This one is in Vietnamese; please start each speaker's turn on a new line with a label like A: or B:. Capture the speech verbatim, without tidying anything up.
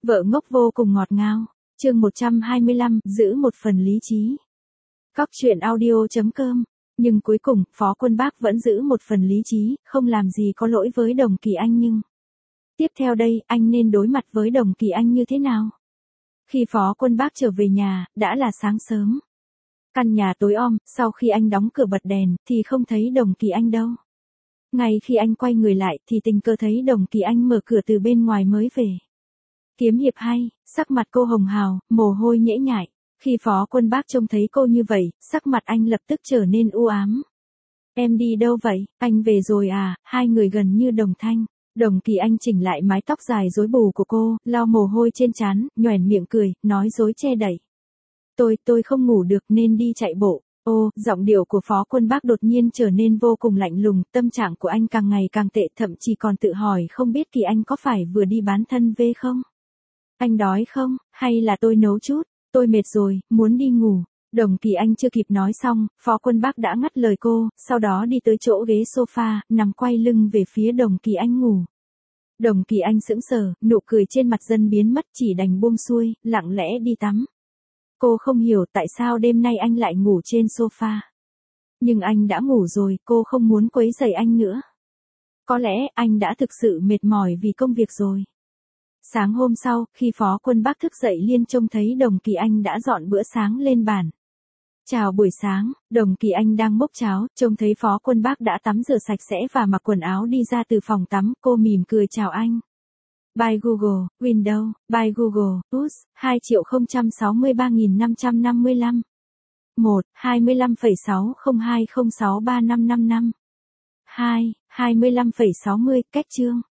A: Vợ ngốc vô cùng ngọt ngào. Chương một trăm hai mươi lăm, giữ một phần lý trí. Cóc truyện audio chấm com. Nhưng cuối cùng, Phó Quân Bác vẫn giữ một phần lý trí, không làm gì có lỗi với Đồng Kỳ Anh nhưng... Tiếp theo đây, anh nên đối mặt với Đồng Kỳ Anh như thế nào? Khi Phó Quân Bác trở về nhà, đã là sáng sớm. Căn nhà tối om, sau khi anh đóng cửa bật đèn, thì không thấy Đồng Kỳ Anh đâu. Ngay khi anh quay người lại, thì tình cờ thấy Đồng Kỳ Anh mở cửa từ bên ngoài mới về. Kiếm hiệp hay, sắc mặt cô hồng hào, mồ hôi nhễ nhại. Khi Phó Quân Bác trông thấy cô như vậy, sắc mặt anh lập tức trở nên u ám. Em đi đâu vậy? Anh về rồi à? Hai người gần như đồng thanh. Đồng Kỳ Anh chỉnh lại mái tóc dài rối bù của cô, lau mồ hôi trên trán, nhoẻn miệng cười, nói dối che đậy. Tôi, tôi không ngủ được nên đi chạy bộ. Ô, giọng điệu của Phó Quân Bác đột nhiên trở nên vô cùng lạnh lùng, tâm trạng của anh càng ngày càng tệ, thậm chí còn tự hỏi không biết Kỳ Anh có phải vừa đi bán thân về không? Anh đói không, hay là tôi nấu chút? Tôi mệt rồi, muốn đi ngủ. Đồng Kỳ Anh chưa kịp nói xong, Phó Quân Bác đã ngắt lời cô, sau đó đi tới chỗ ghế sofa, nằm quay lưng về phía Đồng Kỳ Anh ngủ. Đồng Kỳ Anh sững sờ, nụ cười trên mặt dần biến mất, chỉ đành buông xuôi, lặng lẽ đi tắm. Cô không hiểu tại sao đêm nay anh lại ngủ trên sofa. Nhưng anh đã ngủ rồi, cô không muốn quấy rầy anh nữa. Có lẽ anh đã thực sự mệt mỏi vì công việc rồi. Sáng hôm sau, khi Phó Quân Bác thức dậy liền trông thấy Đồng Kỳ Anh đã dọn bữa sáng lên bàn. Chào buổi sáng, Đồng Kỳ Anh đang múc cháo, trông thấy Phó Quân Bác đã tắm rửa sạch sẽ và mặc quần áo đi ra từ phòng tắm, cô mỉm cười chào anh. By Google, Windows, by Google, U S, hai triệu không trăm sáu mươi ba nghìn năm trăm năm mươi lăm. một, hai mươi lăm phẩy sáu không hai không sáu ba năm năm năm. hai, hai mươi lăm phẩy sáu mươi, cách chương.